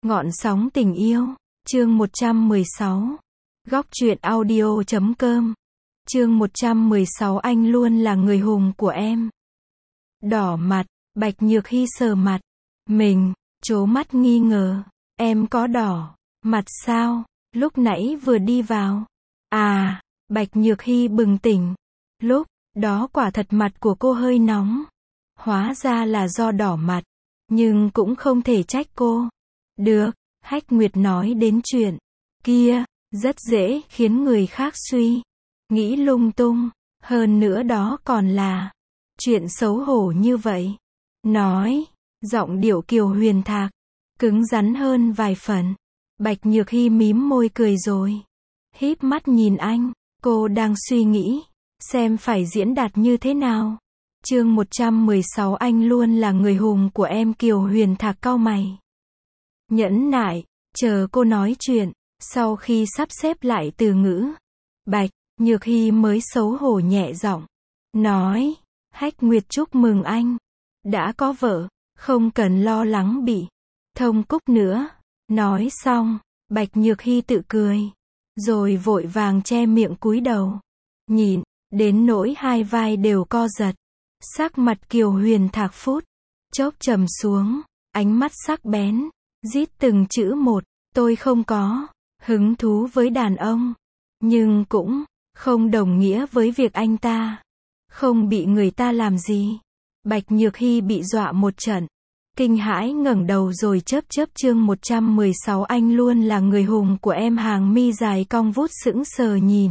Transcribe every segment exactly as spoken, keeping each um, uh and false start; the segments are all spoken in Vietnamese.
Ngọn sóng tình yêu, chương một trăm mười sáu. Góc truyện audio chấm com. Chương một trăm mười sáu anh luôn là người hùng của em. Đỏ mặt, Bạch Nhược Hy sờ mặt mình, trố mắt nghi ngờ. Em có đỏ mặt sao? Lúc nãy vừa đi vào. À, Bạch Nhược Hy bừng tỉnh. Lúc đó quả thật mặt của cô hơi nóng. Hóa ra là do đỏ mặt. Nhưng cũng không thể trách cô. Được, Hách Nguyệt nói đến chuyện kia, rất dễ khiến người khác suy nghĩ lung tung. Hơn nữa đó còn là chuyện xấu hổ như vậy. Nói, giọng điệu Kiều Huyền Thạc cứng rắn hơn vài phần. Bạch Nhược Hy mím môi cười rồi híp mắt nhìn anh. Cô đang suy nghĩ xem phải diễn đạt như thế nào. Chương một trăm mười sáu anh luôn là người hùng của em. Kiều Huyền Thạc cau mày, nhẫn nại, chờ cô nói chuyện. Sau khi sắp xếp lại từ ngữ, Bạch Nhược Hy mới xấu hổ nhẹ giọng nói, Hách Nguyệt chúc mừng anh đã có vợ, không cần lo lắng bị thông cúc nữa. Nói xong, Bạch Nhược Hy tự cười, rồi vội vàng che miệng cúi đầu nhìn, đến nỗi hai vai đều co giật. Sắc mặt Kiều Huyền Thạc phút chốc trầm xuống, ánh mắt sắc bén rít từng chữ một. Tôi không có hứng thú với đàn ông, nhưng cũng không đồng nghĩa với việc anh ta không bị người ta làm gì. Bạch Nhược Hy bị dọa một trận, kinh hãi ngẩng đầu rồi chớp chớp. Chương một trăm mười sáu anh luôn là người hùng của em. Hàng mi dài cong vút sững sờ nhìn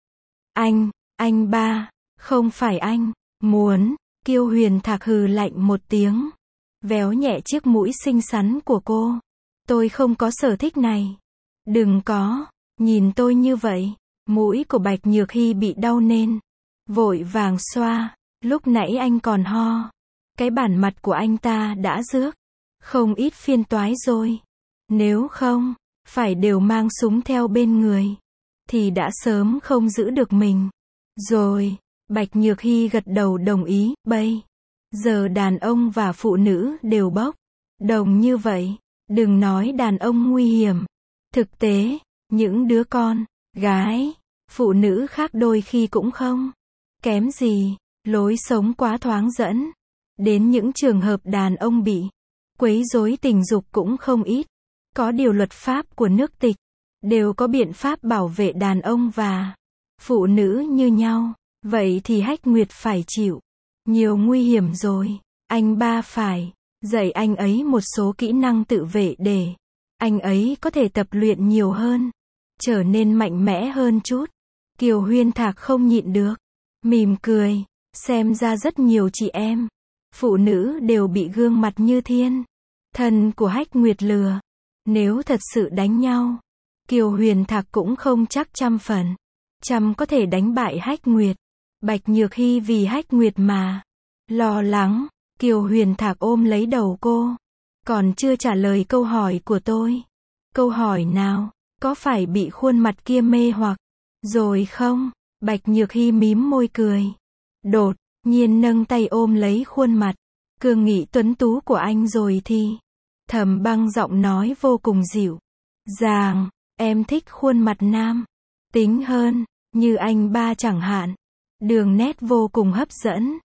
anh. Anh ba, không phải anh muốn. Kiều Huyền Thạc hừ lạnh một tiếng, véo nhẹ chiếc mũi xinh xắn của cô. Tôi không có sở thích này. Đừng có nhìn tôi như vậy. Mũi của Bạch Nhược Hy bị đau nên vội vàng xoa. Lúc nãy anh còn ho, cái bản mặt của anh ta đã rước không ít phiền toái rồi. Nếu không phải đều mang súng theo bên người thì đã sớm không giữ được mình rồi. Bạch Nhược Hy gật đầu đồng ý. Bây giờ đàn ông và phụ nữ đều bốc đồng như vậy. Đừng nói đàn ông nguy hiểm, thực tế, những đứa con gái, phụ nữ khác đôi khi cũng không kém gì. Lối sống quá thoáng dẫn đến những trường hợp đàn ông bị quấy rối tình dục cũng không ít. Có điều luật pháp của nước tịch đều có biện pháp bảo vệ đàn ông và phụ nữ như nhau. Vậy thì Hách Nguyệt phải chịu nhiều nguy hiểm rồi. Anh ba phải dạy anh ấy một số kỹ năng tự vệ để anh ấy có thể tập luyện nhiều hơn, trở nên mạnh mẽ hơn chút. Kiều Huyền Thạc không nhịn được, mỉm cười. Xem ra rất nhiều chị em phụ nữ đều bị gương mặt như thiên thần của Hách Nguyệt lừa. Nếu thật sự đánh nhau, Kiều Huyền Thạc cũng không chắc trăm phần trăm có thể đánh bại Hách Nguyệt. Bạch Nhược Hy vì Hách Nguyệt mà lo lắng. Kiều Huyền Thạc ôm lấy đầu cô. Còn chưa trả lời câu hỏi của tôi. Câu hỏi nào? Có phải bị khuôn mặt kia mê hoặc rồi không? Bạch Nhược Hy mím môi cười, đột nhiên nâng tay ôm lấy khuôn mặt cương nghị tuấn tú của anh rồi thì thầm băng giọng nói vô cùng dịu dàng, em thích khuôn mặt nam tính hơn, như anh ba chẳng hạn. Đường nét vô cùng hấp dẫn,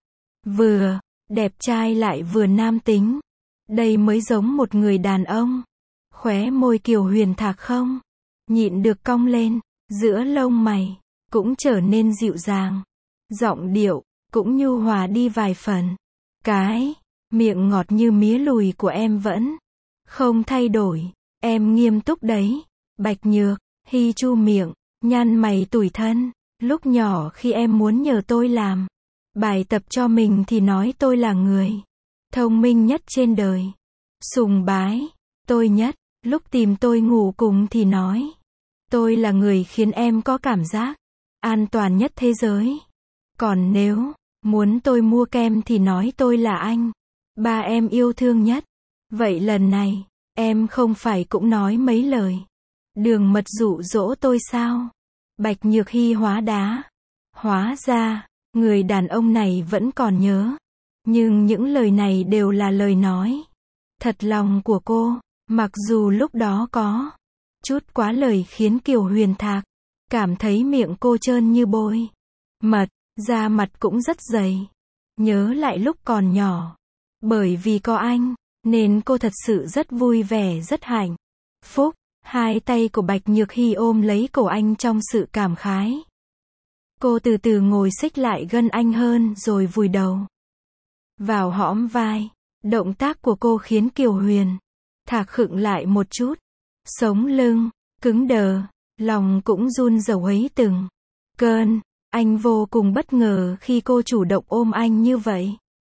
vừa đẹp trai lại vừa nam tính. Đây mới giống một người đàn ông. Khóe môi Kiều Huyền Thạc không nhịn được cong lên, giữa lông mày cũng trở nên dịu dàng, giọng điệu cũng nhu hòa đi vài phần. Cái miệng ngọt như mía lùi của em vẫn không thay đổi. Em nghiêm túc đấy. Bạch Nhược Hy chu miệng, nhăn mày tủi thân. Lúc nhỏ khi em muốn nhờ tôi làm bài tập cho mình thì nói tôi là người thông minh nhất trên đời, sùng bái tôi nhất. Lúc tìm tôi ngủ cùng thì nói tôi là người khiến em có cảm giác an toàn nhất thế giới. Còn nếu muốn tôi mua kem thì nói tôi là anh ba em yêu thương nhất. Vậy lần này em không phải cũng nói mấy lời đường mật dụ dỗ tôi sao? Bạch Nhược Hy hóa đá. Hóa ra người đàn ông này vẫn còn nhớ. Nhưng những lời này đều là lời nói thật lòng của cô. Mặc dù lúc đó có chút quá lời khiến Kiều Huyền Thạc cảm thấy miệng cô trơn như bôi mật, da mặt cũng rất dày. Nhớ lại lúc còn nhỏ, bởi vì có anh, nên cô thật sự rất vui vẻ, rất hạnh phúc. Hai tay của Bạch Nhược Hy ôm lấy cổ anh trong sự cảm khái. Cô từ từ ngồi xích lại gần anh hơn rồi vùi đầu vào hõm vai. Động tác của cô khiến Kiều Huyền Thạc khựng lại một chút. Sống lưng cứng đờ, lòng cũng run rẩy ấy từng cơn. Anh vô cùng bất ngờ khi cô chủ động ôm anh như vậy.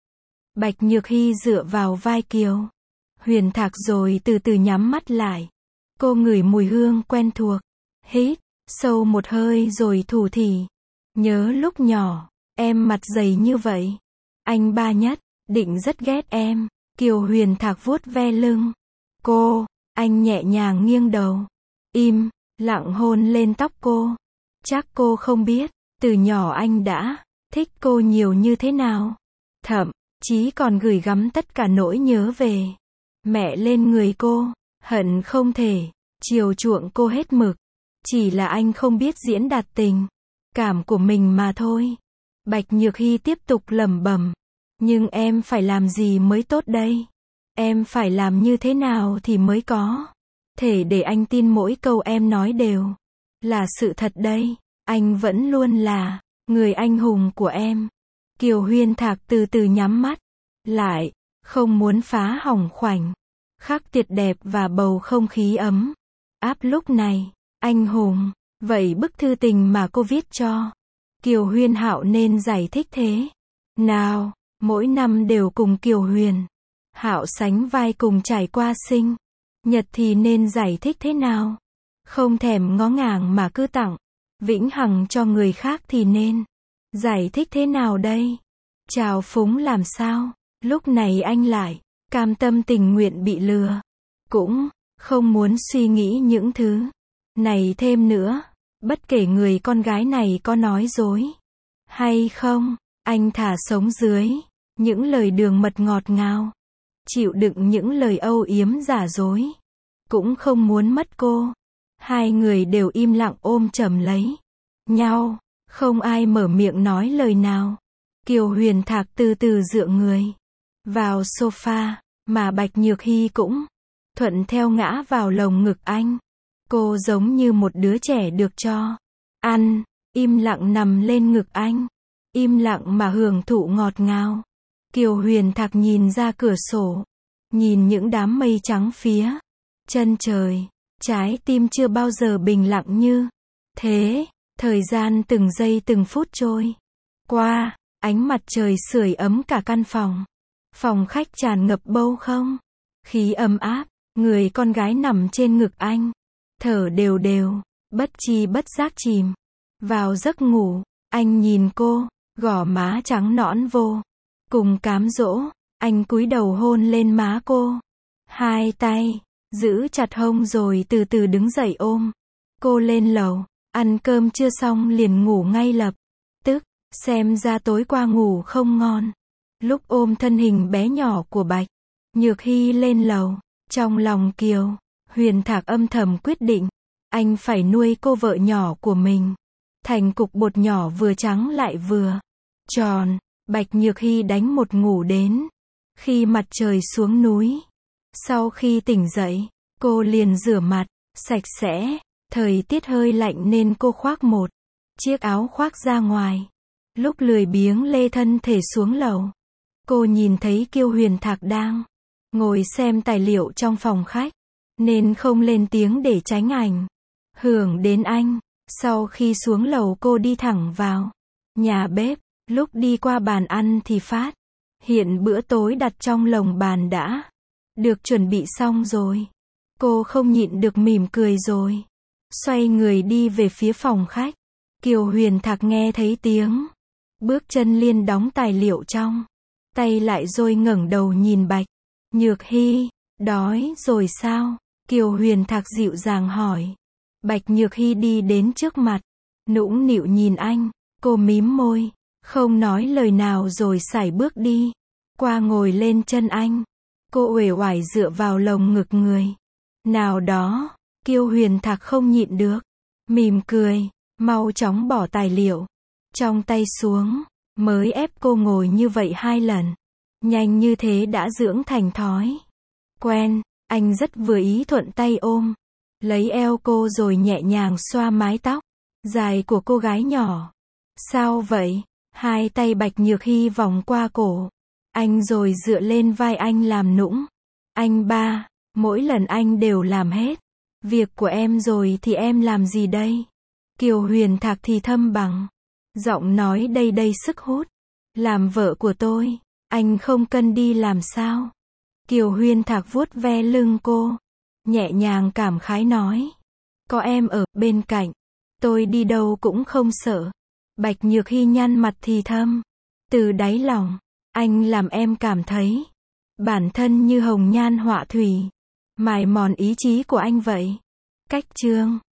Bạch Nhược Hy dựa vào vai Kiều Huyền Thạc rồi từ từ nhắm mắt lại. Cô ngửi mùi hương quen thuộc, hít sâu một hơi rồi thủ thỉ. Nhớ lúc nhỏ, em mặt dày như vậy. Anh ba nhất định rất ghét em. Kiều Huyền Thạc vuốt ve lưng cô, anh nhẹ nhàng nghiêng đầu, im lặng hôn lên tóc cô. Chắc cô không biết, từ nhỏ anh đã thích cô nhiều như thế nào. Thậm chí còn gửi gắm tất cả nỗi nhớ về mẹ lên người cô, hận không thể chiều chuộng cô hết mực. Chỉ là anh không biết diễn đạt tình cảm của mình mà thôi. Bạch Nhược Hy tiếp tục lẩm bẩm. Nhưng em phải làm gì mới tốt đây? Em phải làm như thế nào thì mới có thể để anh tin mỗi câu em nói đều là sự thật đây? Anh vẫn luôn là người anh hùng của em. Kiều Huyền Thạc từ từ nhắm mắt lại, không muốn phá hỏng khoảnh khắc tuyệt đẹp và bầu không khí ấm áp lúc này. Anh hùng, vậy bức thư tình mà cô viết cho Kiều Huyền Hạo nên giải thích thế nào? Mỗi năm đều cùng Kiều Huyền Hạo sánh vai cùng trải qua sinh nhật thì nên giải thích thế nào? Không thèm ngó ngàng mà cứ tặng vĩnh hằng cho người khác thì nên giải thích thế nào đây? Trào phúng làm sao? Lúc này anh lại cam tâm tình nguyện bị lừa, cũng không muốn suy nghĩ những thứ này thêm nữa. Bất kể người con gái này có nói dối hay không, anh thà sống dưới những lời đường mật ngọt ngào, chịu đựng những lời âu yếm giả dối, cũng không muốn mất cô. Hai người đều im lặng ôm chầm lấy nhau, không ai mở miệng nói lời nào. Kiều Huyền Thạc từ từ dựa người vào sofa, mà Bạch Nhược Hy cũng thuận theo ngã vào lồng ngực anh. Cô giống như một đứa trẻ được cho ăn, im lặng nằm lên ngực anh, im lặng mà hưởng thụ ngọt ngào. Kiều Huyền Thạc nhìn ra cửa sổ, nhìn những đám mây trắng phía chân trời. Trái tim chưa bao giờ bình lặng như thế. Thời gian từng giây từng phút trôi qua, ánh mặt trời sưởi ấm cả căn phòng. Phòng khách tràn ngập bầu không khí ấm áp. Người con gái nằm trên ngực anh, thở đều đều, bất chi bất giác chìm vào giấc ngủ. Anh nhìn cô, gò má trắng nõn vô cùng cám dỗ. Anh cúi đầu hôn lên má cô, hai tay giữ chặt hông rồi từ từ đứng dậy ôm cô lên lầu. Ăn cơm chưa xong liền ngủ ngay lập tức, xem ra tối qua ngủ không ngon. Lúc ôm thân hình bé nhỏ của Bạch Nhược Hy lên lầu, trong lòng Kiều Huyền Thạc âm thầm quyết định, anh phải nuôi cô vợ nhỏ của mình thành cục bột nhỏ vừa trắng lại vừa tròn. Bạch Nhược Hy đánh một ngủ đến khi mặt trời xuống núi. Sau khi tỉnh dậy, cô liền rửa mặt sạch sẽ. Thời tiết hơi lạnh nên cô khoác một chiếc áo khoác ra ngoài. Lúc lười biếng lê thân thể xuống lầu, cô nhìn thấy Kiều Huyền Thạc đang ngồi xem tài liệu trong phòng khách, nên không lên tiếng để tránh ảnh hưởng đến anh. Sau khi xuống lầu cô đi thẳng vào nhà bếp. Lúc đi qua bàn ăn thì phát hiện bữa tối đặt trong lồng bàn đã được chuẩn bị xong rồi. Cô không nhịn được mỉm cười rồi xoay người đi về phía phòng khách. Kiều Huyền Thạc nghe thấy tiếng bước chân Liên đóng tài liệu trong tay lại rồi ngẩng đầu nhìn Bạch Nhược Hy. Đói rồi sao? Kiều Huyền Thạc dịu dàng hỏi. Bạch Nhược Hy đi đến trước mặt, nũng nịu nhìn anh. Cô mím môi, không nói lời nào rồi sải bước đi qua ngồi lên chân anh. Cô uể oải dựa vào lồng ngực người Nào đó, Kiều Huyền Thạc không nhịn được. Mỉm cười, mau chóng bỏ tài liệu trong tay xuống, mới ép cô ngồi như vậy hai lần. Nhanh như thế đã dưỡng thành thói quen, anh rất vừa ý thuận tay ôm, lấy eo cô rồi nhẹ nhàng xoa mái tóc dài của cô gái nhỏ. Sao vậy? Hai tay Bạch Nhược Hy vòng qua cổ anh rồi dựa lên vai anh làm nũng. Anh ba, mỗi lần anh đều làm hết việc của em rồi thì em làm gì đây? Kiều Huyền Thạc thì thâm bằng giọng nói đầy đầy sức hút. Làm vợ của tôi, anh không cần đi làm sao? Kiều Huyền Thạc vuốt ve lưng cô, nhẹ nhàng cảm khái nói. Có em ở bên cạnh, tôi đi đâu cũng không sợ. Bạch Nhược Hy nhăn mặt thì thầm. Từ đáy lòng, anh làm em cảm thấy bản thân như hồng nhan họa thủy, mài mòn ý chí của anh vậy. Cách chương